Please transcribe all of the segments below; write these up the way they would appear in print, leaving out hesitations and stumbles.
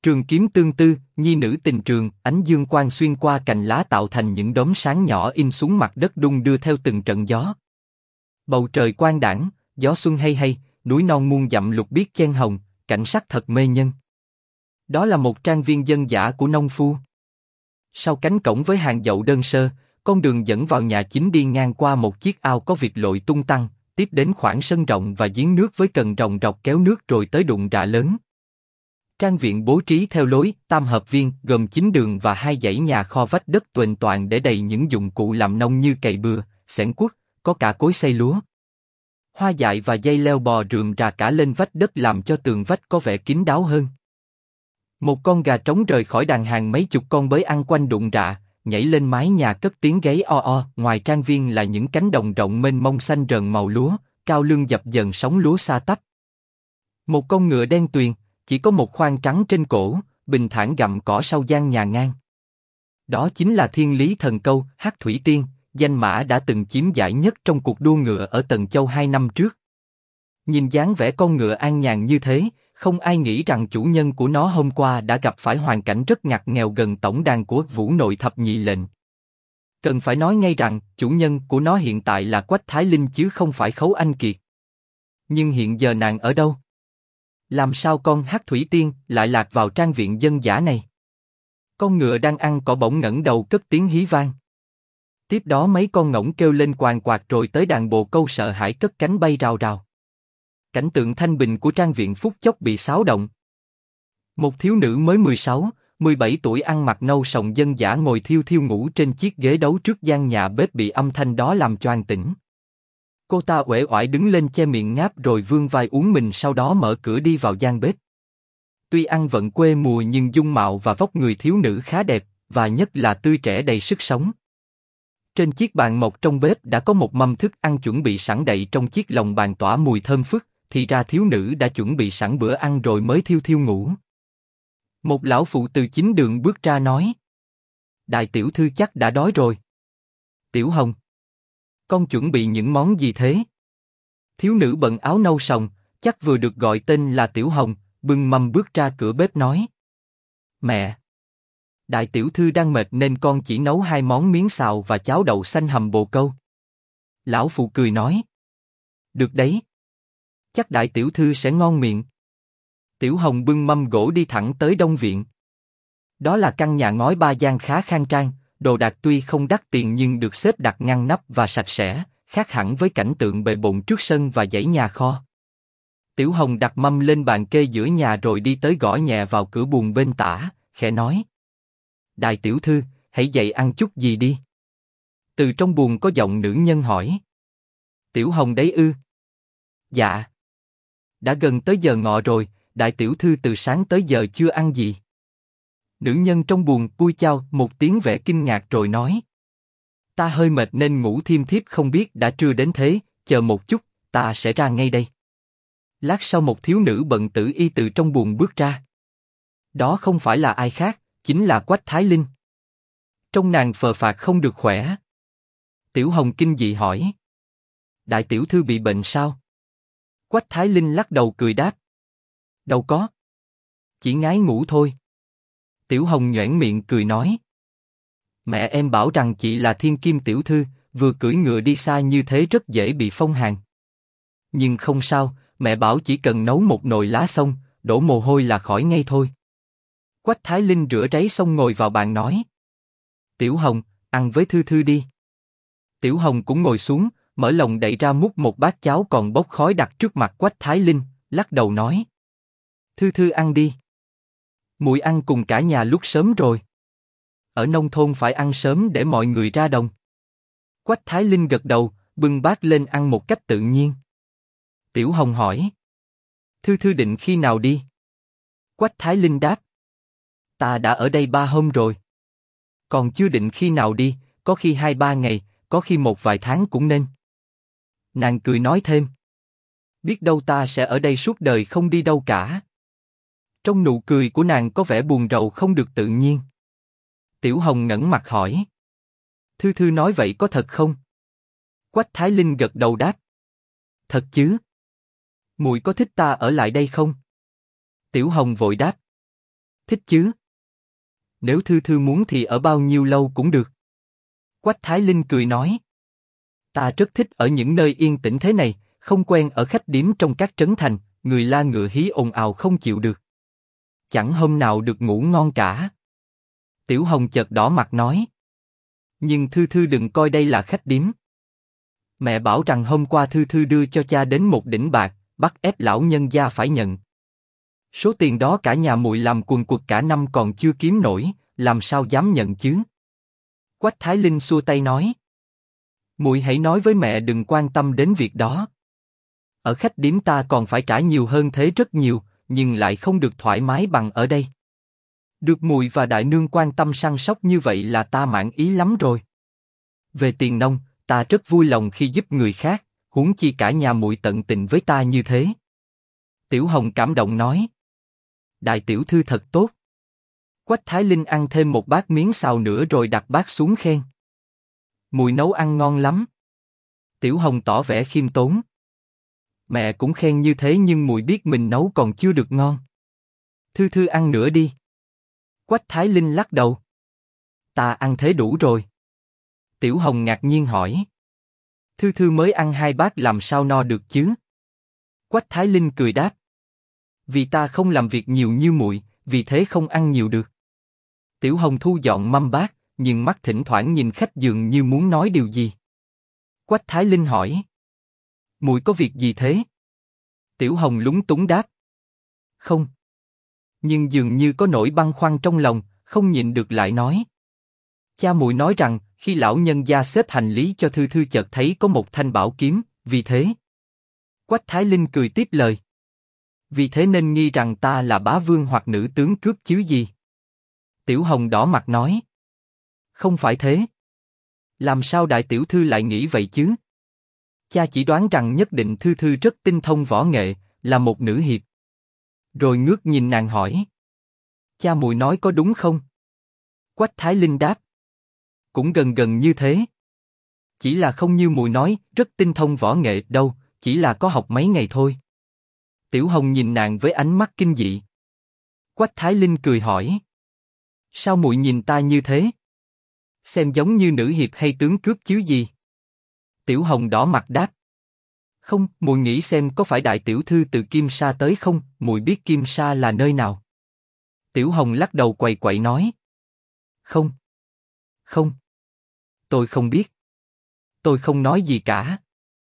Trường kiếm tương tư, nhi nữ tình trường, ánh dương quang xuyên qua cành lá tạo thành những đốm sáng nhỏ in xuống mặt đất đung đưa theo từng trận gió. Bầu trời quang đãng, gió xuân hay hay, núi non muôn dặm lục biếc chen hồng, cảnh sắc thật mê nhân. Đó là một trang viên dân dã của nông phu. Sau cánh cổng với hàng dậu đơn sơ, con đường dẫn vào nhà chính đi ngang qua một chiếc ao có vịt lội tung tăng, tiếp đến khoảng sân rộng và giếng nước với cần ròng rọc kéo nước rồi tới đụng rạ lớn. Trang viện bố trí theo lối tam hợp viên, gồm 9 đường và 2 dãy nhà kho vách đất tuềnh toàng để đầy những dụng cụ làm nông như cày bừa, xẻng cuốc, có cả cối xay lúa. Hoa dại và dây leo bò rườm rà cả lên vách đất làm cho tường vách có vẻ kín đáo hơn. Một con gà trống rời khỏi đàn hàng mấy chục con bới ăn quanh đụng rạ, nhảy lên mái nhà cất tiếng gáy o o. Ngoài trang viên là những cánh đồng rộng mênh mông xanh rờn màu lúa, cao lương dập dần sóng lúa xa tấp. Một con ngựa đen tuyền, chỉ có một khoang trắng trên cổ, bình thản gặm cỏ sau gian nhà ngang. Đó chính là Thiên Lý Thần Câu, Hắc Thủy Tiên, danh mã đã từng chiếm giải nhất trong cuộc đua ngựa ở Tần Châu 2 năm trước. Nhìn dáng vẻ con ngựa an nhàn như thế, không ai nghĩ rằng chủ nhân của nó hôm qua đã gặp phải hoàn cảnh rất ngặt nghèo gần tổng đàn của Vũ Nội Thập Nhị Lệnh. Cần phải nói ngay rằng, chủ nhân của nó hiện tại là Quách Thái Linh chứ không phải Khấu Anh Kiệt. Nhưng hiện giờ nàng ở đâu? Làm sao con Hắc Thủy Tiên lại lạc vào trang viện dân dã này? Con ngựa đang ăn cỏ bỗng ngẩng đầu cất tiếng hí vang. Tiếp đó mấy con ngỗng kêu lên quàng quạt rồi tới đàn bồ câu sợ hãi cất cánh bay rào rào. Cảnh tượng thanh bình của trang viện phút chốc bị xáo động. Một thiếu nữ mới 16, 17 tuổi ăn mặc nâu sòng dân dã ngồi thiêu thiêu ngủ trên chiếc ghế đấu trước gian nhà bếp bị âm thanh đó làm choàng tỉnh. Cô ta uể oải đứng lên che miệng ngáp rồi vươn vai uốn mình, sau đó mở cửa đi vào gian bếp. Tuy ăn vận quê mùa nhưng dung mạo và vóc người thiếu nữ khá đẹp, và nhất là tươi trẻ đầy sức sống. Trên chiếc bàn mộc trong bếp đã có một mâm thức ăn chuẩn bị sẵn đậy trong chiếc lồng bàn tỏa mùi thơm phức, thì ra thiếu nữ đã chuẩn bị sẵn bữa ăn rồi mới thiêu thiêu ngủ. Một lão phụ từ chính đường bước ra nói: Đại tiểu thư chắc đã đói rồi. Tiểu Hồng, con chuẩn bị những món gì thế? Thiếu nữ bận áo nâu sòng, chắc vừa được gọi tên là Tiểu Hồng, bưng mâm bước ra cửa bếp nói: Mẹ, đại tiểu thư đang mệt nên con chỉ nấu 2 món miến xào và cháo đậu xanh hầm bồ câu. Lão phụ cười nói: Được đấy, chắc đại tiểu thư sẽ ngon miệng. Tiểu Hồng bưng mâm gỗ đi thẳng tới Đông Viện. Đó là căn nhà ngói 3 gian khá khang trang, đồ đạc tuy không đắt tiền nhưng được xếp đặt ngăn nắp và sạch sẽ, khác hẳn với cảnh tượng bề bộn trước sân và dãy nhà kho. Tiểu Hồng đặt mâm lên bàn kê giữa nhà rồi đi tới gõ nhẹ vào cửa buồng bên tả, khẽ nói: Đại tiểu thư, hãy dậy ăn chút gì đi. Từ trong buồng có giọng nữ nhân hỏi: Tiểu Hồng đấy ư? Dạ. Đã gần tới giờ ngọ rồi, đại tiểu thư từ sáng tới giờ chưa ăn gì. Nữ nhân trong buồng cui chao một tiếng vẻ kinh ngạc rồi nói: Ta hơi mệt nên ngủ thiêm thiếp, không biết đã trưa đến thế, chờ một chút, ta sẽ ra ngay đây. Lát sau một thiếu nữ bận tử y từ trong buồng bước ra. Đó không phải là ai khác, chính là Quách Thái Linh. Trông nàng phờ phạc không được khỏe. Tiểu Hồng kinh dị hỏi: Đại tiểu thư bị bệnh sao? Quách Thái Linh lắc đầu cười đáp: Đâu có. Chỉ ngái ngủ thôi. Tiểu Hồng nhoẻn miệng cười nói: Mẹ em bảo rằng chị là thiên kim tiểu thư, vừa cưỡi ngựa đi xa như thế rất dễ bị phong hàn. Nhưng không sao, mẹ bảo chỉ cần nấu một nồi lá xong, đổ mồ hôi là khỏi ngay thôi. Quách Thái Linh rửa ráy xong ngồi vào bàn nói: Tiểu Hồng, ăn với Thư Thư đi. Tiểu Hồng cũng ngồi xuống, mở lồng đậy ra múc một bát cháo còn bốc khói đặt trước mặt Quách Thái Linh, lắc đầu nói: Thư Thư ăn đi. Muội ăn cùng cả nhà lúc sớm rồi. Ở nông thôn phải ăn sớm để mọi người ra đồng. Quách Thái Linh gật đầu, bưng bát lên ăn một cách tự nhiên. Tiểu Hồng hỏi: Thư Thư định khi nào đi? Quách Thái Linh đáp: Ta đã ở đây 3 hôm rồi. Còn chưa định khi nào đi, có khi 2-3 ngày, có khi một vài tháng cũng nên. Nàng cười nói thêm: Biết đâu ta sẽ ở đây suốt đời không đi đâu cả. Trong nụ cười của nàng có vẻ buồn rầu không được tự nhiên. Tiểu Hồng ngẩng mặt hỏi: Thư Thư nói vậy có thật không? Quách Thái Linh gật đầu đáp: Thật chứ. Muội có thích ta ở lại đây không? Tiểu Hồng vội đáp: Thích chứ? Nếu Thư Thư muốn thì ở bao nhiêu lâu cũng được. Quách Thái Linh cười nói. Ta rất thích ở những nơi yên tĩnh thế này, không quen ở khách điếm trong các trấn thành, người la ngựa hí ồn ào không chịu được. Chẳng hôm nào được ngủ ngon cả. Tiểu Hồng chợt đỏ mặt nói. Nhưng Thư Thư đừng coi đây là khách điếm. Mẹ bảo rằng hôm qua Thư Thư đưa cho cha đến một đỉnh bạc, bắt ép lão nhân gia phải nhận. Số tiền đó cả nhà muội làm quần quật cả năm còn chưa kiếm nổi, làm sao dám nhận chứ? Quách Thái Linh xua tay nói. Muội hãy nói với mẹ đừng quan tâm đến việc đó. Ở khách điếm ta còn phải trả nhiều hơn thế rất nhiều, nhưng lại không được thoải mái bằng ở đây. Được muội và đại nương quan tâm săn sóc như vậy là ta mãn ý lắm rồi. Về tiền nong, ta rất vui lòng khi giúp người khác, huống chi cả nhà muội tận tình với ta như thế. Tiểu Hồng cảm động nói. Đại tiểu thư thật tốt. Quách Thái Linh ăn thêm một bát miếng xào nữa rồi đặt bát xuống khen. Muội nấu ăn ngon lắm. Tiểu Hồng tỏ vẻ khiêm tốn. Mẹ cũng khen như thế nhưng muội biết mình nấu còn chưa được ngon. Thư Thư ăn nữa đi. Quách Thái Linh lắc đầu. Ta ăn thế đủ rồi. Tiểu Hồng ngạc nhiên hỏi. Thư Thư mới ăn 2 bát làm sao no được chứ? Quách Thái Linh cười đáp. Vì ta không làm việc nhiều như muội, vì thế không ăn nhiều được. Tiểu Hồng thu dọn mâm bát, nhưng mắt thỉnh thoảng nhìn khách dường như muốn nói điều gì. Quách Thái Linh hỏi. Muội có việc gì thế? Tiểu Hồng lúng túng đáp. Không. Nhưng dường như có nỗi băn khoăn trong lòng, không nhịn được lại nói. Cha muội nói rằng khi lão nhân gia xếp hành lý cho Thư Thư chợt thấy có một thanh bảo kiếm, vì thế. Quách Thái Linh cười tiếp lời. Vì thế nên nghi rằng ta là bá vương hoặc nữ tướng cướp chứ gì? Tiểu Hồng đỏ mặt nói. Không phải thế. Làm sao đại tiểu thư lại nghĩ vậy chứ? Cha chỉ đoán rằng nhất định Thư Thư rất tinh thông võ nghệ, là một nữ hiệp. Rồi ngước nhìn nàng hỏi. Cha muội nói có đúng không? Quách Thái Linh đáp. Cũng gần gần như thế. Chỉ là không như muội nói, rất tinh thông võ nghệ đâu, chỉ là có học mấy ngày thôi. Tiểu Hồng nhìn nàng với ánh mắt kinh dị. Quách Thái Linh cười hỏi. Sao muội nhìn ta như thế? Xem giống như nữ hiệp hay tướng cướp chứ gì? Tiểu Hồng đỏ mặt đáp. Không, muội nghĩ xem có phải đại tiểu thư từ Kim Sa tới không? Muội biết Kim Sa là nơi nào? Tiểu Hồng lắc đầu quậy quậy nói. Không. Không. Tôi không biết. Tôi không nói gì cả.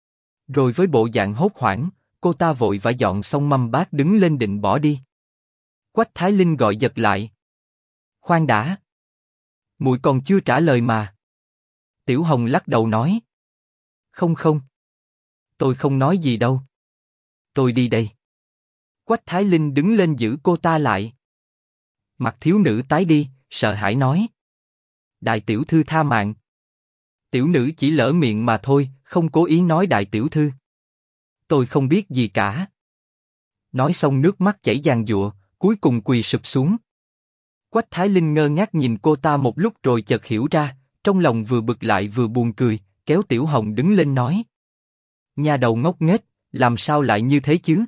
Rồi với bộ dạng hốt hoảng, cô ta vội vã dọn xong mâm bát đứng lên định bỏ đi. Quách Thái Linh gọi giật lại. Khoan đã. Muội còn chưa trả lời mà. Tiểu Hồng lắc đầu nói. Không không. Tôi không nói gì đâu. Tôi đi đây. Quách Thái Linh đứng lên giữ cô ta lại. Mặt thiếu nữ tái đi, sợ hãi nói. Đại tiểu thư tha mạng. Tiểu nữ chỉ lỡ miệng mà thôi, không cố ý nói đại tiểu thư. Tôi không biết gì cả. Nói xong nước mắt chảy giàn giụa, cuối cùng quỳ sụp xuống. Quách Thái Linh ngơ ngác nhìn cô ta một lúc rồi chợt hiểu ra, trong lòng vừa bực lại vừa buồn cười, kéo Tiểu Hồng đứng lên nói. Nhà đầu ngốc nghếch, làm sao lại như thế chứ?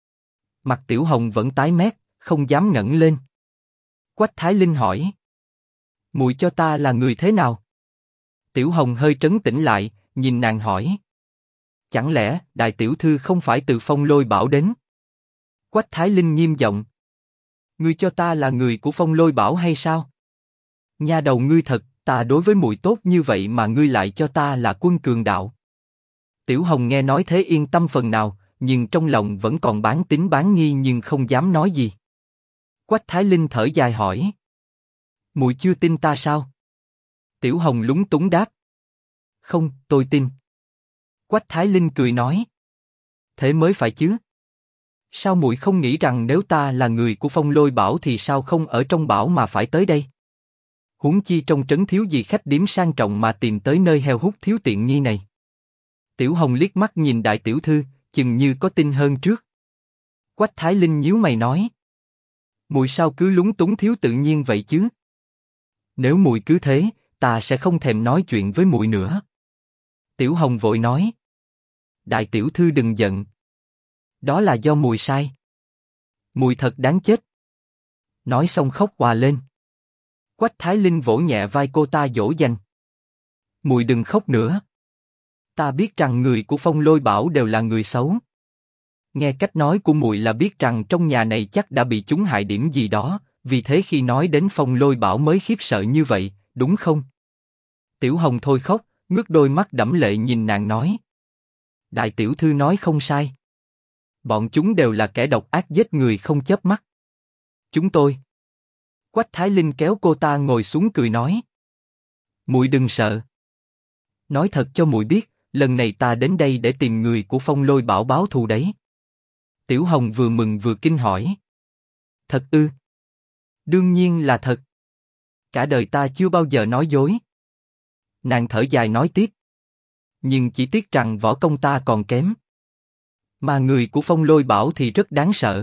Mặt Tiểu Hồng vẫn tái mét, không dám ngẩng lên. Quách Thái Linh hỏi. Muội cho ta là người thế nào? Tiểu Hồng hơi trấn tĩnh lại, nhìn nàng hỏi. Chẳng lẽ đại tiểu thư không phải từ Phong Lôi Bảo đến? Quách Thái Linh nghiêm giọng. Ngươi cho ta là người của Phong Lôi Bảo hay sao? Nha đầu ngươi thật, ta đối với muội tốt như vậy mà ngươi lại cho ta là Quân Cường Đạo. Tiểu Hồng nghe nói thế yên tâm phần nào, nhưng trong lòng vẫn còn bán tín bán nghi nhưng không dám nói gì. Quách Thái Linh thở dài hỏi. Muội chưa tin ta sao? Tiểu Hồng lúng túng đáp. Không, tôi tin. Quách Thái Linh cười nói. Thế mới phải chứ. Sao muội không nghĩ rằng nếu ta là người của Phong Lôi Bảo thì sao không ở trong bảo mà phải tới đây? Huống chi trong trấn thiếu gì khách điếm sang trọng mà tìm tới nơi heo hút thiếu tiện nghi này. Tiểu Hồng liếc mắt nhìn đại tiểu thư, chừng như có tin hơn trước. Quách Thái Linh nhíu mày nói. Muội sao cứ lúng túng thiếu tự nhiên vậy chứ? Nếu muội cứ thế, ta sẽ không thèm nói chuyện với muội nữa. Tiểu Hồng vội nói. Đại tiểu thư đừng giận. Đó là do muội sai. Muội thật đáng chết. Nói xong khóc òa lên. Quách Thái Linh vỗ nhẹ vai cô ta dỗ dành. Muội đừng khóc nữa. Ta biết rằng người của Phong Lôi Bảo đều là người xấu. Nghe cách nói của muội là biết rằng trong nhà này chắc đã bị chúng hại điểm gì đó, vì thế khi nói đến Phong Lôi Bảo mới khiếp sợ như vậy, đúng không? Tiểu Hồng thôi khóc, ngước đôi mắt đẫm lệ nhìn nàng nói. Đại tiểu thư nói không sai. Bọn chúng đều là kẻ độc ác giết người không chớp mắt. Chúng tôi. Quách Thái Linh kéo cô ta ngồi xuống cười nói. Muội đừng sợ. Nói thật cho muội biết, lần này ta đến đây để tìm người của Phong Lôi Bảo báo thù đấy. Tiểu Hồng vừa mừng vừa kinh hỏi. Thật ư? Đương nhiên là thật. Cả đời ta chưa bao giờ nói dối. Nàng thở dài nói tiếp. Nhưng chỉ tiếc rằng võ công ta còn kém. Mà người của Phong Lôi Bảo thì rất đáng sợ.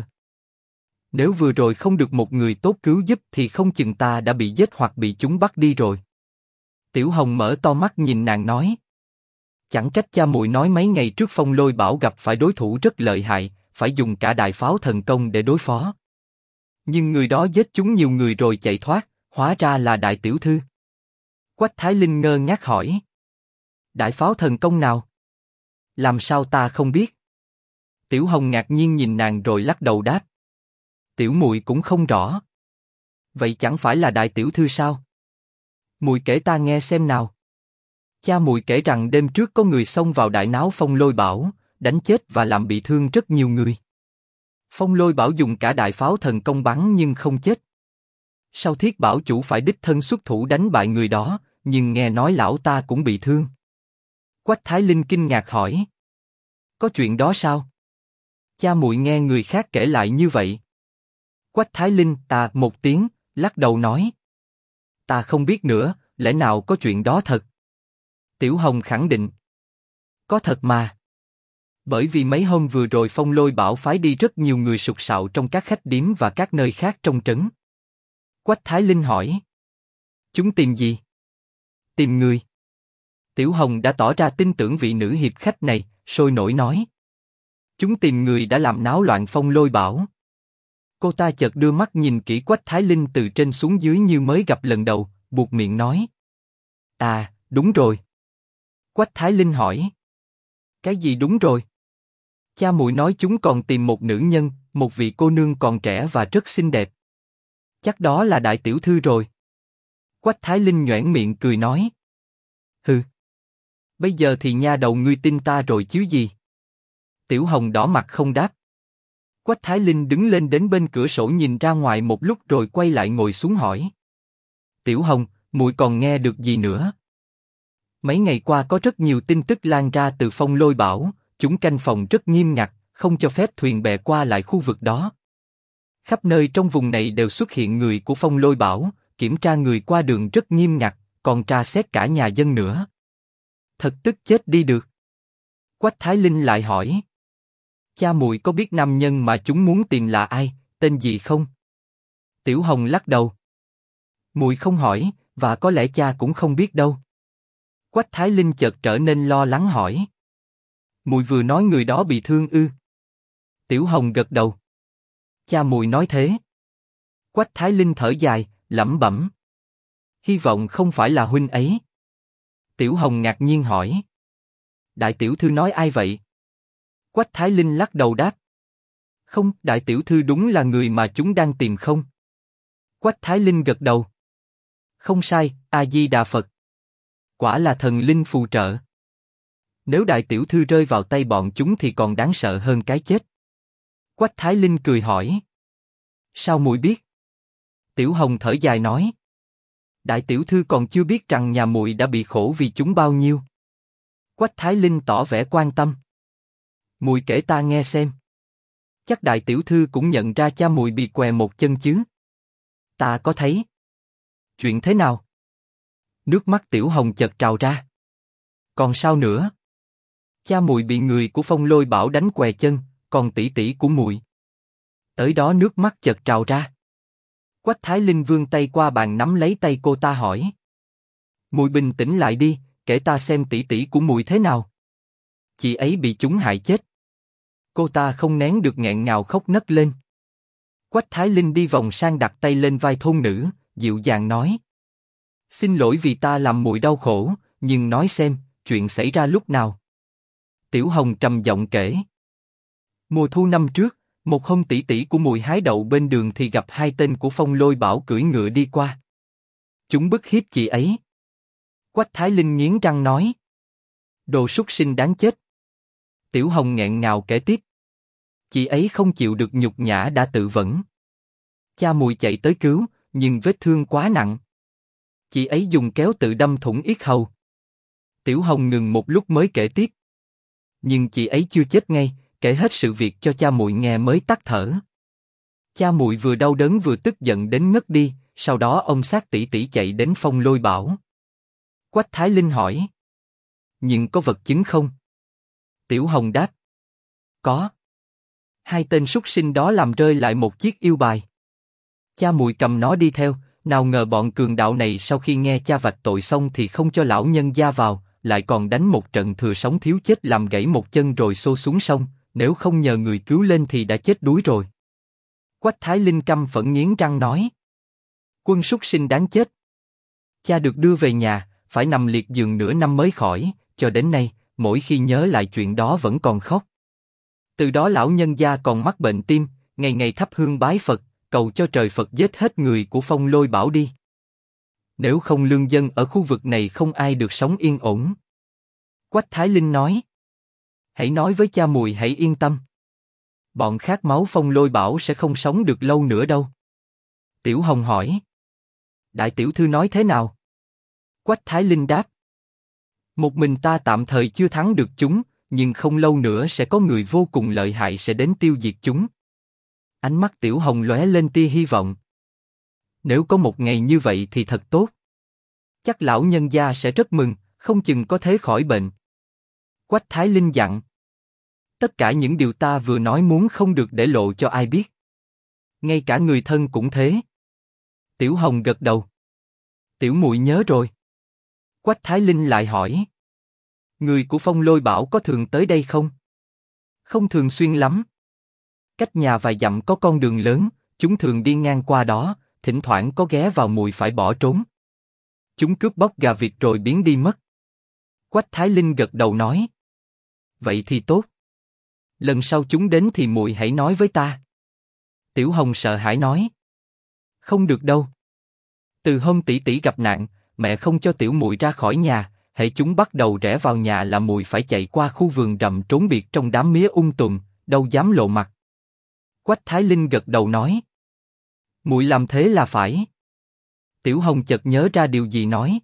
Nếu vừa rồi không được một người tốt cứu giúp thì không chừng ta đã bị giết hoặc bị chúng bắt đi rồi. Tiểu Hồng mở to mắt nhìn nàng nói. Chẳng trách cha muội nói mấy ngày trước Phong Lôi Bảo gặp phải đối thủ rất lợi hại, phải dùng cả đại pháo thần công để đối phó. Nhưng người đó giết chúng nhiều người rồi chạy thoát, hóa ra là đại tiểu thư. Quách Thái Linh ngơ ngác hỏi. Đại pháo thần công nào? Làm sao ta không biết? Tiểu Hồng ngạc nhiên nhìn nàng rồi lắc đầu đáp. Tiểu muội cũng không rõ. Vậy chẳng phải là đại tiểu thư sao? Muội kể ta nghe xem nào. Cha muội kể rằng đêm trước có người xông vào đại náo Phong Lôi Bảo, đánh chết và làm bị thương rất nhiều người. Phong Lôi Bảo dùng cả đại pháo thần công bắn nhưng không chết. Sau Thiết Bảo chủ phải đích thân xuất thủ đánh bại người đó, nhưng nghe nói lão ta cũng bị thương. Quách Thái Linh kinh ngạc hỏi. Có chuyện đó sao? Cha muội nghe người khác kể lại như vậy. Quách Thái Linh ta một tiếng, lắc đầu nói. Ta không biết nữa, lẽ nào có chuyện đó thật? Tiểu Hồng khẳng định. Có thật mà. Bởi vì mấy hôm vừa rồi Phong Lôi Bảo phái đi rất nhiều người sục sạo trong các khách điếm và các nơi khác trong trấn. Quách Thái Linh hỏi. Chúng tìm gì? Tìm người. Tiểu Hồng đã tỏ ra tin tưởng vị nữ hiệp khách này, sôi nổi nói. Chúng tìm người đã làm náo loạn Phong Lôi Bảo. Cô ta chợt đưa mắt nhìn kỹ Quách Thái Linh từ trên xuống dưới như mới gặp lần đầu, buột miệng nói. À, đúng rồi. Quách Thái Linh hỏi. Cái gì đúng rồi? Cha muội nói chúng còn tìm một nữ nhân, một vị cô nương còn trẻ và rất xinh đẹp. Chắc đó là đại tiểu thư rồi. Quách Thái Linh nhoẻn miệng cười nói. Hừ. Bây giờ thì nha đầu ngươi tin ta rồi chứ gì? Tiểu Hồng đỏ mặt không đáp. Quách Thái Linh đứng lên đến bên cửa sổ nhìn ra ngoài một lúc rồi quay lại ngồi xuống hỏi. Tiểu Hồng, muội còn nghe được gì nữa? Mấy ngày qua có rất nhiều tin tức lan ra từ Phong Lôi Bảo, chúng canh phòng rất nghiêm ngặt, không cho phép thuyền bè qua lại khu vực đó. Khắp nơi trong vùng này đều xuất hiện người của Phong Lôi Bảo, kiểm tra người qua đường rất nghiêm ngặt, còn tra xét cả nhà dân nữa. Thật tức chết đi được. Quách Thái Linh lại hỏi. Cha muội có biết nam nhân mà chúng muốn tìm là ai, tên gì không? Tiểu Hồng lắc đầu. Muội không hỏi, và có lẽ cha cũng không biết đâu. Quách Thái Linh chợt trở nên lo lắng hỏi. Muội vừa nói người đó bị thương ư? Tiểu Hồng gật đầu. Cha muội nói thế. Quách Thái Linh thở dài, lẩm bẩm. Hy vọng không phải là huynh ấy. Tiểu Hồng ngạc nhiên hỏi. Đại tiểu thư nói ai vậy? Quách Thái Linh lắc đầu đáp. Không, đại tiểu thư đúng là người mà chúng đang tìm không? Quách Thái Linh gật đầu. Không sai, A Di Đà Phật. Quả là thần linh phù trợ. Nếu đại tiểu thư rơi vào tay bọn chúng thì còn đáng sợ hơn cái chết. Quách Thái Linh cười hỏi. Sao muội biết? Tiểu Hồng thở dài nói. Đại tiểu thư còn chưa biết rằng nhà muội đã bị khổ vì chúng bao nhiêu. Quách Thái Linh tỏ vẻ quan tâm. Muội kể ta nghe xem. Chắc đại tiểu thư cũng nhận ra cha muội bị què một chân chứ? Ta có thấy. Chuyện thế nào? Nước mắt Tiểu Hồng chợt trào ra. Còn sao nữa? Cha muội bị người của Phong Lôi Bảo đánh què chân, còn tỷ tỷ của muội. Tới đó nước mắt chợt trào ra. Quách Thái Linh vươn tay qua bàn nắm lấy tay cô ta hỏi. Muội bình tĩnh lại đi, kể ta xem tỷ tỷ của muội thế nào. Chị ấy bị chúng hại chết. Cô ta không nén được nghẹn ngào khóc nấc lên. Quách Thái Linh đi vòng sang đặt tay lên vai thôn nữ, dịu dàng nói. Xin lỗi vì ta làm muội đau khổ, nhưng nói xem, chuyện xảy ra lúc nào? Tiểu Hồng trầm giọng kể. Mùa thu năm trước, một hôm tỷ tỷ của muội hái đậu bên đường thì gặp hai tên của Phong Lôi Bảo cưỡi ngựa đi qua. Chúng bức hiếp chị ấy. Quách Thái Linh nghiến răng nói. Đồ súc sinh đáng chết. Tiểu Hồng nghẹn ngào kể tiếp. Chị ấy không chịu được nhục nhã đã tự vẫn. Cha muội chạy tới cứu, nhưng vết thương quá nặng. Chị ấy dùng kéo tự đâm thủng yết hầu. Tiểu Hồng ngừng một lúc mới kể tiếp. Nhưng chị ấy chưa chết ngay, kể hết sự việc cho cha muội nghe mới tắt thở. Cha muội vừa đau đớn vừa tức giận đến ngất đi, sau đó ông xác tỷ tỷ chạy đến Phong Lôi Bảo. Quách Thái Linh hỏi. Nhưng có vật chứng không? Tiểu Hồng đáp. Có. Hai tên súc sinh đó làm rơi lại một chiếc yêu bài. Cha muội cầm nó đi theo, nào ngờ bọn cường đạo này sau khi nghe cha vạch tội xong thì không cho lão nhân gia vào, lại còn đánh một trận thừa sống thiếu chết làm gãy một chân rồi xô xuống sông, nếu không nhờ người cứu lên thì đã chết đuối rồi. Quách Thái Linh căm phẫn nghiến răng nói. Quân súc sinh đáng chết. Cha được đưa về nhà, phải nằm liệt giường nửa năm mới khỏi, cho đến nay, mỗi khi nhớ lại chuyện đó vẫn còn khóc. Từ đó lão nhân gia còn mắc bệnh tim, ngày ngày thắp hương bái Phật, cầu cho trời Phật giết hết người của Phong Lôi Bảo đi. Nếu không lương dân ở khu vực này không ai được sống yên ổn. Quách Thái Linh nói. Hãy nói với cha muội hãy yên tâm. Bọn khát máu Phong Lôi Bảo sẽ không sống được lâu nữa đâu. Tiểu Hồng hỏi. Đại tiểu thư nói thế nào? Quách Thái Linh đáp. Một mình ta tạm thời chưa thắng được chúng, nhưng không lâu nữa sẽ có người vô cùng lợi hại sẽ đến tiêu diệt chúng. Ánh mắt Tiểu Hồng lóe lên tia hy vọng. Nếu có một ngày như vậy thì thật tốt. Chắc lão nhân gia sẽ rất mừng, không chừng có thế khỏi bệnh. Quách Thái Linh dặn. Tất cả những điều ta vừa nói muốn không được để lộ cho ai biết. Ngay cả người thân cũng thế. Tiểu Hồng gật đầu. Tiểu muội nhớ rồi. Quách Thái Linh lại hỏi. Người của Phong Lôi Bảo có thường tới đây không? Không thường xuyên lắm. Cách nhà vài dặm có con đường lớn, chúng thường đi ngang qua đó, thỉnh thoảng có ghé vào muội phải bỏ trốn. Chúng cướp bóc gà vịt rồi biến đi mất. Quách Thái Linh gật đầu nói. Vậy thì tốt. Lần sau chúng đến thì muội hãy nói với ta. Tiểu Hồng sợ hãi nói. Không được đâu. Từ hôm tỷ tỷ gặp nạn, mẹ không cho tiểu muội ra khỏi nhà, hễ chúng bắt đầu rẽ vào nhà là muội phải chạy qua khu vườn rậm trốn biệt trong đám mía tùm, đâu dám lộ mặt. Quách Thái Linh gật đầu nói. Muội làm thế là phải. Tiểu Hồng chợt nhớ ra điều gì nói.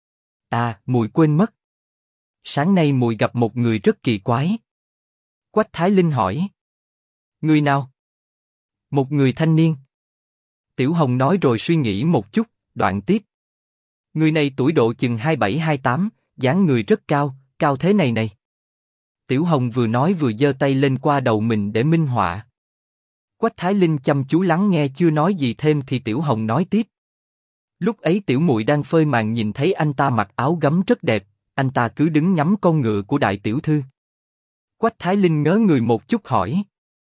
À, muội quên mất. Sáng nay muội gặp một người rất kỳ quái. Quách Thái Linh hỏi. Người nào? Một người thanh niên. Tiểu Hồng nói rồi suy nghĩ một chút, đoạn tiếp. Người này tuổi độ chừng 27-28, dáng người rất cao, cao thế này này. Tiểu Hồng vừa nói vừa giơ tay lên qua đầu mình để minh họa. Quách Thái Linh chăm chú lắng nghe chưa nói gì thêm thì Tiểu Hồng nói tiếp. Lúc ấy tiểu muội đang phơi màn nhìn thấy anh ta mặc áo gấm rất đẹp, anh ta cứ đứng ngắm con ngựa của đại tiểu thư. Quách Thái Linh ngớ người một chút hỏi.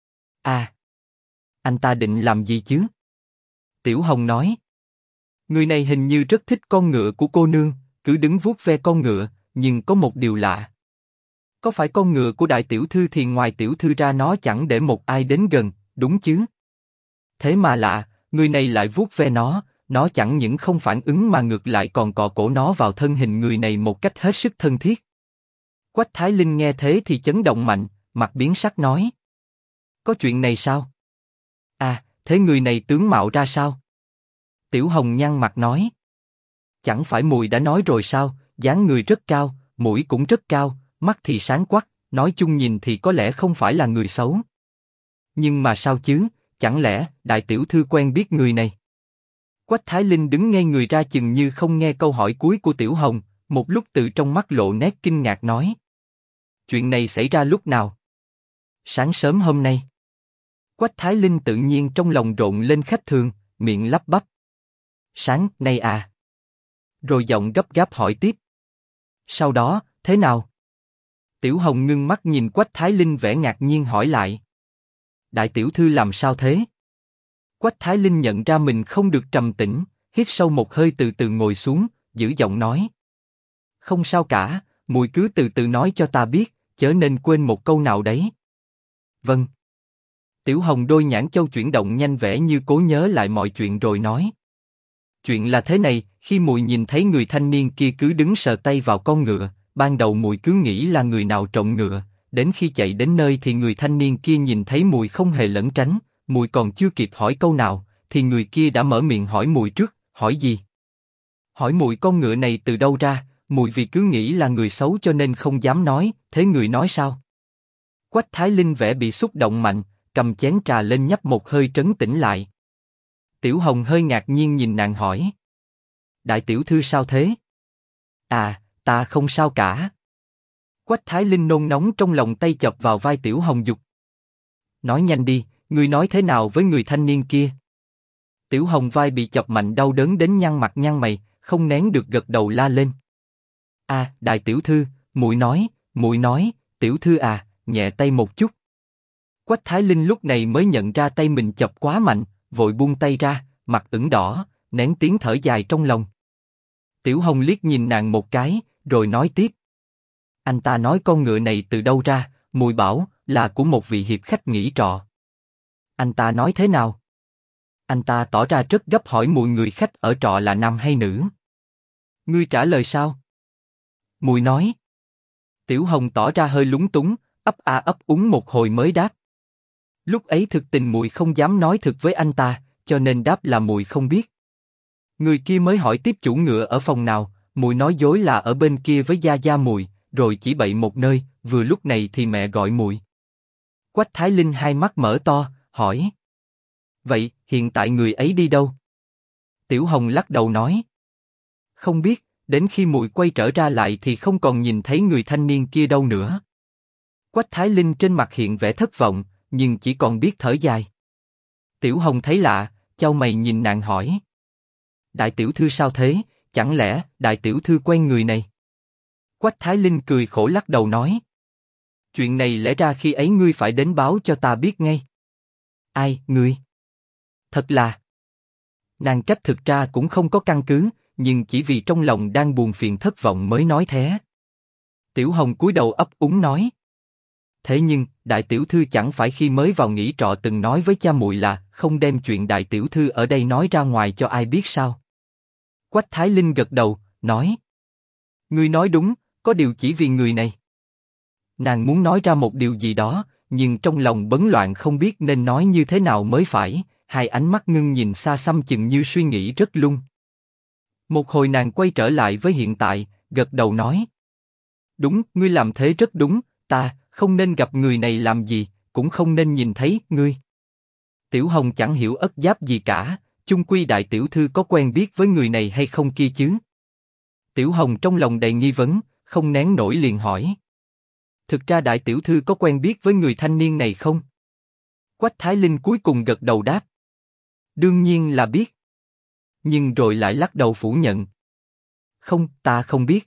À, anh ta định làm gì chứ? Tiểu Hồng nói. Người này hình như rất thích con ngựa của cô nương, cứ đứng vuốt ve con ngựa, nhưng có một điều lạ. Có phải con ngựa của đại tiểu thư thì ngoài tiểu thư ra nó chẳng để một ai đến gần, đúng chứ? Thế mà lạ, người này lại vuốt ve nó chẳng những không phản ứng mà ngược lại còn cọ cổ nó vào thân hình người này một cách hết sức thân thiết. Quách Thái Linh nghe thế thì chấn động mạnh, mặt biến sắc nói. Có chuyện này sao? À, thế người này tướng mạo ra sao? Tiểu Hồng nhăn mặt nói. Chẳng phải muội đã nói rồi sao, dáng người rất cao, mũi cũng rất cao, mắt thì sáng quắc, nói chung nhìn thì có lẽ không phải là người xấu. Nhưng mà sao chứ, chẳng lẽ đại tiểu thư quen biết người này? Quách Thái Linh đứng ngây người ra chừng như không nghe câu hỏi cuối của Tiểu Hồng, một lúc từ trong mắt lộ nét kinh ngạc nói. Chuyện này xảy ra lúc nào? Sáng sớm hôm nay. Quách Thái Linh tự nhiên trong lòng rộn lên khách thường, miệng lắp bắp. Sáng nay à? Rồi giọng gấp gáp hỏi tiếp. Sau đó, thế nào? Tiểu Hồng ngưng mắt nhìn Quách Thái Linh vẻ ngạc nhiên hỏi lại. Đại tiểu thư làm sao thế? Quách Thái Linh nhận ra mình không được trầm tĩnh, hít sâu một hơi từ từ ngồi xuống, giữ giọng nói. Không sao cả, muội cứ từ từ nói cho ta biết, chớ nên quên một câu nào đấy. Vâng. Tiểu Hồng đôi nhãn châu chuyển động nhanh vẻ như cố nhớ lại mọi chuyện rồi nói. Chuyện là thế này, khi muội nhìn thấy người thanh niên kia cứ đứng sờ tay vào con ngựa, ban đầu muội cứ nghĩ là người nào trộm ngựa, đến khi chạy đến nơi thì người thanh niên kia nhìn thấy muội không hề lẩn tránh, muội còn chưa kịp hỏi câu nào, thì người kia đã mở miệng hỏi muội trước. Hỏi gì? Hỏi muội con ngựa này từ đâu ra, muội vì cứ nghĩ là người xấu cho nên không dám nói, thế người nói sao? Quách Thái Linh vẻ bị xúc động mạnh, cầm chén trà lên nhấp một hơi trấn tĩnh lại. Tiểu Hồng hơi ngạc nhiên nhìn nàng hỏi. Đại tiểu thư sao thế? À, ta không sao cả. Quách Thái Linh nôn nóng trong lòng tay chọc vào vai Tiểu Hồng dục. Nói nhanh đi, ngươi nói thế nào với người thanh niên kia? Tiểu Hồng vai bị chọc mạnh đau đớn đến nhăn mặt nhăn mày, không nén được gật đầu la lên. À, đại tiểu thư, muội nói, tiểu thư à, nhẹ tay một chút. Quách Thái Linh lúc này mới nhận ra tay mình chọc quá mạnh, vội buông tay ra, mặt ửng đỏ, nén tiếng thở dài trong lòng. Tiểu Hồng liếc nhìn nàng một cái, rồi nói tiếp. Anh ta nói con ngựa này từ đâu ra, muội bảo là của một vị hiệp khách nghỉ trọ. Anh ta nói thế nào? Anh ta tỏ ra rất gấp hỏi muội người khách ở trọ là nam hay nữ. Ngươi trả lời sao? Muội nói. Tiểu Hồng tỏ ra hơi lúng túng, ấp a ấp úng một hồi mới đáp. Lúc ấy thực tình muội không dám nói thực với anh ta, cho nên đáp là muội không biết. Người kia mới hỏi tiếp chủ ngựa ở phòng nào, muội nói dối là ở bên kia với gia gia muội, rồi chỉ bậy một nơi, vừa lúc này thì mẹ gọi muội. Quách Thái Linh hai mắt mở to, hỏi. Vậy, hiện tại người ấy đi đâu? Tiểu Hồng lắc đầu nói. Không biết, đến khi muội quay trở ra lại thì không còn nhìn thấy người thanh niên kia đâu nữa. Quách Thái Linh trên mặt hiện vẻ thất vọng, nhưng chỉ còn biết thở dài. Tiểu Hồng thấy lạ, chau mày nhìn nàng hỏi. Đại tiểu thư sao thế, chẳng lẽ đại tiểu thư quen người này? Quách Thái Linh cười khổ lắc đầu nói. Chuyện này lẽ ra khi ấy ngươi phải đến báo cho ta biết ngay. Ai, ngươi? Thật là... Nàng trách thực ra cũng không có căn cứ, nhưng chỉ vì trong lòng đang buồn phiền thất vọng mới nói thế. Tiểu Hồng cúi đầu ấp úng nói. Thế nhưng, đại tiểu thư chẳng phải khi mới vào nghỉ trọ từng nói với cha muội là không đem chuyện đại tiểu thư ở đây nói ra ngoài cho ai biết sao? Quách Thái Linh gật đầu, nói. Ngươi nói đúng, có điều chỉ vì người này. Nàng muốn nói ra một điều gì đó, nhưng trong lòng bấn loạn không biết nên nói như thế nào mới phải, hai ánh mắt ngưng nhìn xa xăm chừng như suy nghĩ rất lung. Một hồi nàng quay trở lại với hiện tại, gật đầu nói. Đúng, ngươi làm thế rất đúng, ta không nên gặp người này làm gì, cũng không nên nhìn thấy ngươi. Tiểu Hồng chẳng hiểu ất giáp gì cả, chung quy đại tiểu thư có quen biết với người này hay không kia chứ? Tiểu Hồng trong lòng đầy nghi vấn, không nén nổi liền hỏi. Thực ra đại tiểu thư có quen biết với người thanh niên này không? Quách Thái Linh cuối cùng gật đầu đáp. Đương nhiên là biết. Nhưng rồi lại lắc đầu phủ nhận. Không, ta không biết.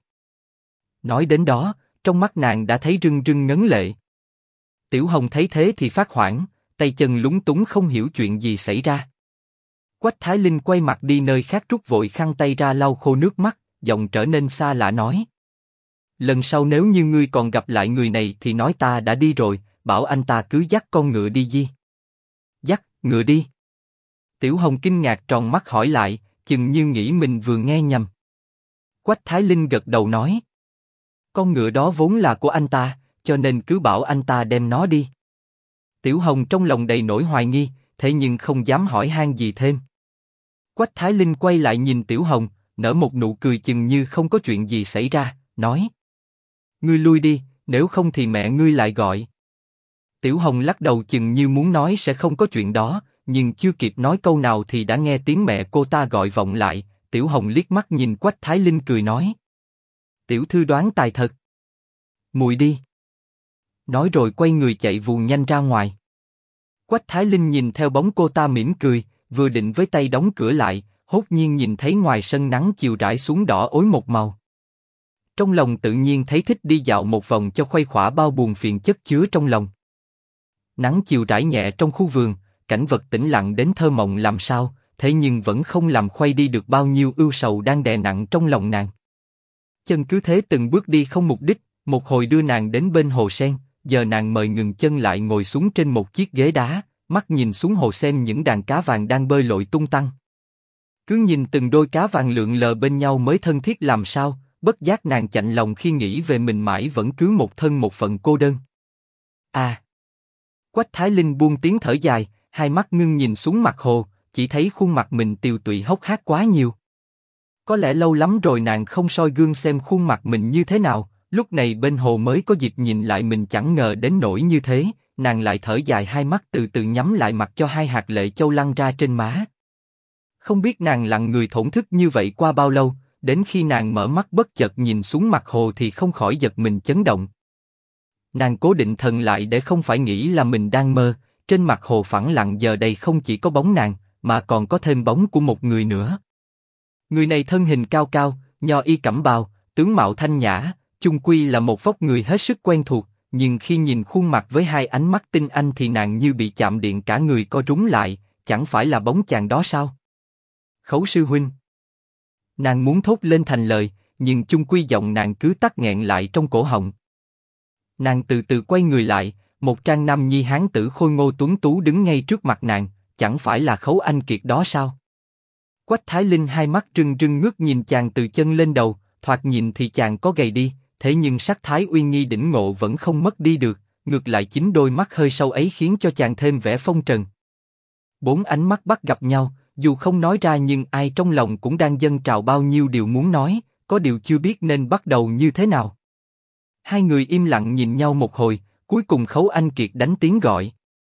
Nói đến đó, trong mắt nàng đã thấy rưng rưng ngấn lệ. Tiểu Hồng thấy thế thì phát hoảng, tay chân lúng túng không hiểu chuyện gì xảy ra. Quách Thái Linh quay mặt đi nơi khác rút vội khăn tay ra lau khô nước mắt, giọng trở nên xa lạ nói. Lần sau nếu như ngươi còn gặp lại người này thì nói ta đã đi rồi, bảo anh ta cứ dắt con ngựa đi gì. Dắt, ngựa đi. Tiểu Hồng kinh ngạc tròn mắt hỏi lại, chừng như nghĩ mình vừa nghe nhầm. Quách Thái Linh gật đầu nói. Con ngựa đó vốn là của anh ta, cho nên cứ bảo anh ta đem nó đi. Tiểu Hồng trong lòng đầy nỗi hoài nghi, thế nhưng không dám hỏi han gì thêm. Quách Thái Linh quay lại nhìn Tiểu Hồng, nở một nụ cười chừng như không có chuyện gì xảy ra, nói. Ngươi lui đi, nếu không thì mẹ ngươi lại gọi. Tiểu Hồng lắc đầu chừng như muốn nói sẽ không có chuyện đó, nhưng chưa kịp nói câu nào thì đã nghe tiếng mẹ cô ta gọi vọng lại. Tiểu Hồng liếc mắt nhìn Quách Thái Linh cười nói. Tiểu thư đoán tài thật. Muội đi. Nói rồi quay người chạy vù nhanh ra ngoài. Quách Thái Linh nhìn theo bóng cô ta mỉm cười, vừa định với tay đóng cửa lại, hốt nhiên nhìn thấy ngoài sân nắng chiều rải xuống đỏ ối một màu. Trong lòng tự nhiên thấy thích đi dạo một vòng cho khuây khỏa bao buồn phiền chất chứa trong lòng. Nắng chiều rải nhẹ trong khu vườn, cảnh vật tĩnh lặng đến thơ mộng làm sao, thế nhưng vẫn không làm khuây đi được bao nhiêu ưu sầu đang đè nặng trong lòng nàng. Chân cứ thế từng bước đi không mục đích, một hồi đưa nàng đến bên hồ sen, giờ nàng mời ngừng chân lại ngồi xuống trên một chiếc ghế đá, mắt nhìn xuống hồ xem những đàn cá vàng đang bơi lội tung tăng. Cứ nhìn từng đôi cá vàng lượn lờ bên nhau mới thân thiết làm sao, bất giác nàng chạnh lòng khi nghĩ về mình mãi vẫn cứ một thân một phận cô đơn. À! Quách Thái Linh buông tiếng thở dài, hai mắt ngưng nhìn xuống mặt hồ, chỉ thấy khuôn mặt mình tiều tụy hốc hác quá nhiều. Có lẽ lâu lắm rồi nàng không soi gương xem khuôn mặt mình như thế nào, lúc này bên hồ mới có dịp nhìn lại mình chẳng ngờ đến nỗi như thế, nàng lại thở dài hai mắt từ từ nhắm lại mặt cho hai hạt lệ châu lăn ra trên má. Không biết nàng lặng người thổn thức như vậy qua bao lâu, đến khi nàng mở mắt bất chợt nhìn xuống mặt hồ thì không khỏi giật mình chấn động. Nàng cố định thần lại để không phải nghĩ là mình đang mơ, trên mặt hồ phẳng lặng giờ đây không chỉ có bóng nàng, mà còn có thêm bóng của một người nữa. Người này thân hình cao cao, nho y cẩm bào, tướng mạo thanh nhã, chung quy là một vóc người hết sức quen thuộc, nhưng khi nhìn khuôn mặt với hai ánh mắt tinh anh thì nàng như bị chạm điện cả người co rúm lại, chẳng phải là bóng chàng đó sao? Khấu sư huynh. Nàng muốn thốt lên thành lời, nhưng chung quy giọng nàng cứ tắc nghẹn lại trong cổ họng. Nàng từ từ quay người lại, một trang nam nhi hán tử khôi ngô tuấn tú đứng ngay trước mặt nàng, chẳng phải là Khấu Anh Kiệt đó sao? Quách Thái Linh hai mắt rưng rưng ngước nhìn chàng từ chân lên đầu, thoạt nhìn thì chàng có gầy đi, thế nhưng sắc thái uy nghi đỉnh ngộ vẫn không mất đi được, ngược lại chính đôi mắt hơi sâu ấy khiến cho chàng thêm vẻ phong trần. Bốn ánh mắt bắt gặp nhau, dù không nói ra nhưng ai trong lòng cũng đang dâng trào bao nhiêu điều muốn nói, có điều chưa biết nên bắt đầu như thế nào. Hai người im lặng nhìn nhau một hồi, cuối cùng Khấu Anh Kiệt đánh tiếng gọi.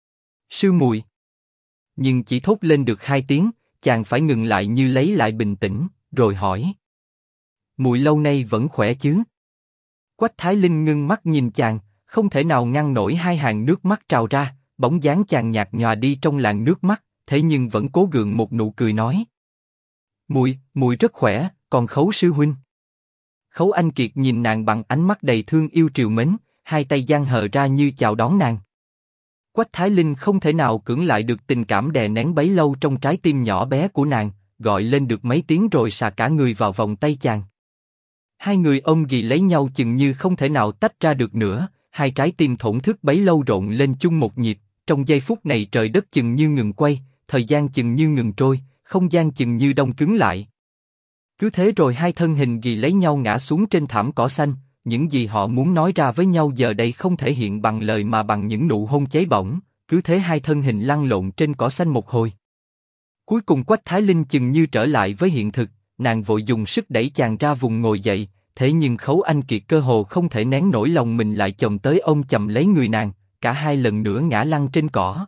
Sư muội. Nhưng chỉ thốt lên được hai tiếng, chàng phải ngừng lại như lấy lại bình tĩnh, rồi hỏi. Muội lâu nay vẫn khỏe chứ? Quách Thái Linh ngưng mắt nhìn chàng, không thể nào ngăn nổi hai hàng nước mắt trào ra, bóng dáng chàng nhạt nhòa đi trong làn nước mắt, thế nhưng vẫn cố gượng một nụ cười nói. Muội rất khỏe, còn Khấu sư huynh? Khấu Anh Kiệt nhìn nàng bằng ánh mắt đầy thương yêu trìu mến, hai tay dang hờ ra như chào đón nàng. Quách Thái Linh không thể nào cưỡng lại được tình cảm đè nén bấy lâu trong trái tim nhỏ bé của nàng, gọi lên được mấy tiếng rồi xà cả người vào vòng tay chàng. Hai người ôm ghì lấy nhau chừng như không thể nào tách ra được nữa, hai trái tim thổn thức bấy lâu rộn lên chung một nhịp, trong giây phút này trời đất chừng như ngừng quay, thời gian chừng như ngừng trôi, không gian chừng như đông cứng lại. Cứ thế rồi hai thân hình ghì lấy nhau ngã xuống trên thảm cỏ xanh, những gì họ muốn nói ra với nhau giờ đây không thể hiện bằng lời mà bằng những nụ hôn cháy bỏng, cứ thế hai thân hình lăn lộn trên cỏ xanh một hồi. Cuối cùng Quách Thái Linh chừng như trở lại với hiện thực, nàng vội dùng sức đẩy chàng ra vùng ngồi dậy, thế nhưng Khấu Anh Kiệt cơ hồ không thể nén nổi lòng mình lại chồm tới ôm chầm lấy người nàng, cả hai lần nữa ngã lăn trên cỏ.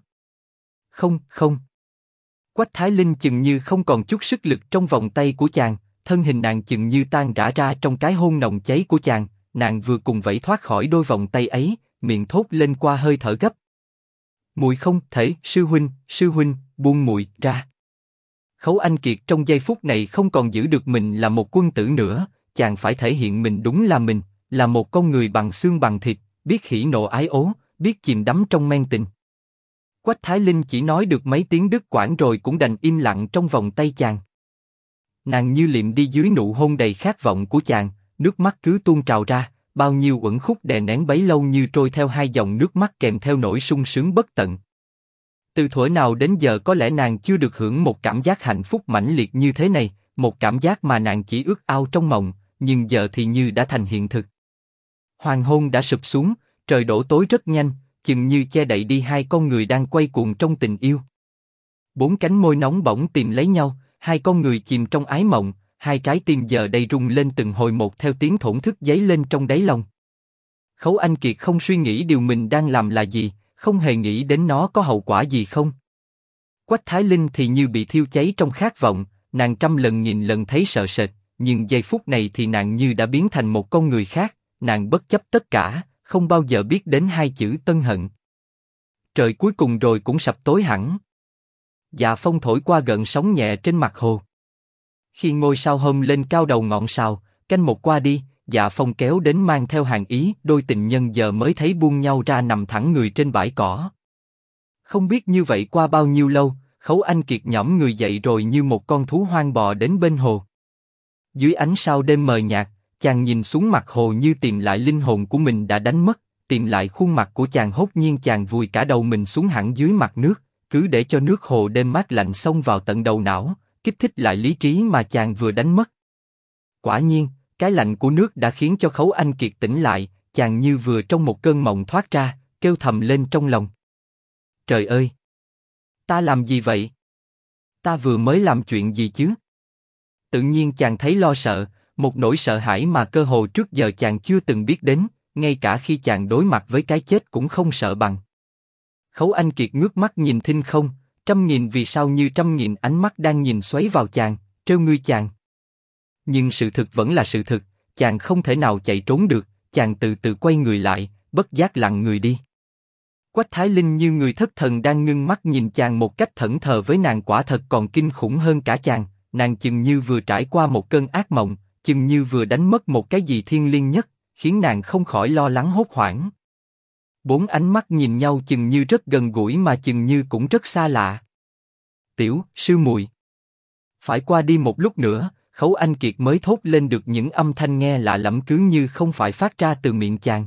Không. Quách Thái Linh chừng như không còn chút sức lực trong vòng tay của chàng, thân hình nàng chừng như tan rã ra trong cái hôn nồng cháy của chàng, nàng vừa cùng vẫy thoát khỏi đôi vòng tay ấy, miệng thốt lên qua hơi thở gấp. Muội không thể, sư huynh, buông muội ra. Khấu Anh Kiệt trong giây phút này không còn giữ được mình là một quân tử nữa, chàng phải thể hiện mình đúng là mình, là một con người bằng xương bằng thịt, biết hỉ nộ ái ố, biết chìm đắm trong men tình. Quách Thái Linh chỉ nói được mấy tiếng đứt quãng rồi cũng đành im lặng trong vòng tay chàng. Nàng như liệm đi dưới nụ hôn đầy khát vọng của chàng, nước mắt cứ tuôn trào ra, bao nhiêu uẩn khúc đè nén bấy lâu như trôi theo hai dòng nước mắt kèm theo nỗi sung sướng bất tận. Từ thuở nào đến giờ có lẽ nàng chưa được hưởng một cảm giác hạnh phúc mãnh liệt như thế này, một cảm giác mà nàng chỉ ước ao trong mộng, nhưng giờ thì như đã thành hiện thực. Hoàng hôn đã sụp xuống, trời đổ tối rất nhanh, chừng như che đậy đi hai con người đang quay cuồng trong tình yêu. Bốn cánh môi nóng bỏng tìm lấy nhau, hai con người chìm trong ái mộng, hai trái tim giờ đây rung lên từng hồi một theo tiếng thổn thức dấy lên trong đáy lòng. Khấu Anh Kiệt không suy nghĩ điều mình đang làm là gì, không hề nghĩ đến nó có hậu quả gì không. Quách Thái Linh thì như bị thiêu cháy trong khát vọng, nàng trăm lần nghìn lần thấy sợ sệt, nhưng giây phút này thì nàng như đã biến thành một con người khác, nàng bất chấp tất cả, không bao giờ biết đến hai chữ tân hận. Trời cuối cùng rồi cũng sập tối hẳn. Dạ phong thổi qua gợn sóng nhẹ trên mặt hồ. Khi ngôi sao hôm lên cao đầu ngọn sào, canh một qua đi, dạ phong kéo đến mang theo hàng ý, đôi tình nhân giờ mới thấy buông nhau ra nằm thẳng người trên bãi cỏ. Không biết như vậy qua bao nhiêu lâu, Khấu Anh Kiệt nhõm người dậy rồi như một con thú hoang bò đến bên hồ. Dưới ánh sao đêm mờ nhạt, chàng nhìn xuống mặt hồ như tìm lại linh hồn của mình đã đánh mất, tìm lại khuôn mặt của chàng. Hốt nhiên chàng vùi cả đầu mình xuống hẳn dưới mặt nước, cứ để cho nước hồ đêm mát lạnh xông vào tận đầu não, kích thích lại lý trí mà chàng vừa đánh mất. Quả nhiên, cái lạnh của nước đã khiến cho Khấu Anh Kiệt tỉnh lại, chàng như vừa trong một cơn mộng thoát ra, kêu thầm lên trong lòng. Trời ơi! Ta làm gì vậy? Ta vừa mới làm chuyện gì chứ? Tự nhiên chàng thấy lo sợ, một nỗi sợ hãi mà cơ hồ trước giờ chàng chưa từng biết đến, ngay cả khi chàng đối mặt với cái chết cũng không sợ bằng. Khấu Anh Kiệt ngước mắt nhìn thinh không, trăm nghìn vì sao như trăm nghìn ánh mắt đang nhìn xoáy vào chàng, trêu ngươi chàng. Nhưng sự thực vẫn là sự thực, chàng không thể nào chạy trốn được, chàng từ từ quay người lại, bất giác lặng người đi. Quách Thái Linh như người thất thần đang ngưng mắt nhìn chàng một cách thẫn thờ, với nàng quả thật còn kinh khủng hơn cả chàng, nàng chừng như vừa trải qua một cơn ác mộng, chừng như vừa đánh mất một cái gì thiêng liêng nhất, khiến nàng không khỏi lo lắng hốt hoảng. Bốn ánh mắt nhìn nhau chừng như rất gần gũi mà chừng như cũng rất xa lạ. Tiểu sư muội. Phải qua đi một lúc nữa, Khấu Anh Kiệt mới thốt lên được những âm thanh nghe lạ lẫm cứ như không phải phát ra từ miệng chàng.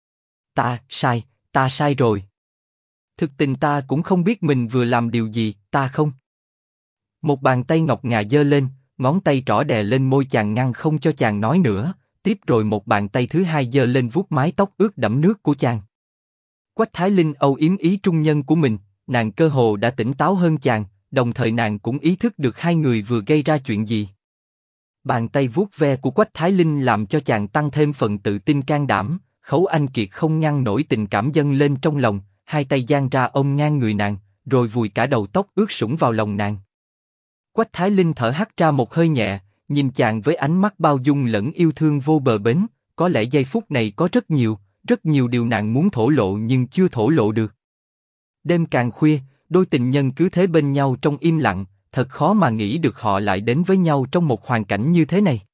Ta sai rồi. Thực tình ta cũng không biết mình vừa làm điều gì, ta không. Một bàn tay ngọc ngà giơ lên, ngón tay trỏ đè lên môi chàng ngăn không cho chàng nói nữa, tiếp rồi một bàn tay thứ hai giơ lên vuốt mái tóc ướt đẫm nước của chàng. Quách Thái Linh âu yếm ý trung nhân của mình, nàng cơ hồ đã tỉnh táo hơn chàng, đồng thời nàng cũng ý thức được hai người vừa gây ra chuyện gì. Bàn tay vuốt ve của Quách Thái Linh làm cho chàng tăng thêm phần tự tin can đảm, Khấu Anh Kiệt không ngăn nổi tình cảm dâng lên trong lòng, hai tay giang ra ôm ngang người nàng, rồi vùi cả đầu tóc ướt sũng vào lòng nàng. Quách Thái Linh thở hắt ra một hơi nhẹ, nhìn chàng với ánh mắt bao dung lẫn yêu thương vô bờ bến, có lẽ giây phút này có rất nhiều điều nàng muốn thổ lộ nhưng chưa thổ lộ được. Đêm càng khuya, đôi tình nhân cứ thế bên nhau trong im lặng, thật khó mà nghĩ được họ lại đến với nhau trong một hoàn cảnh như thế này.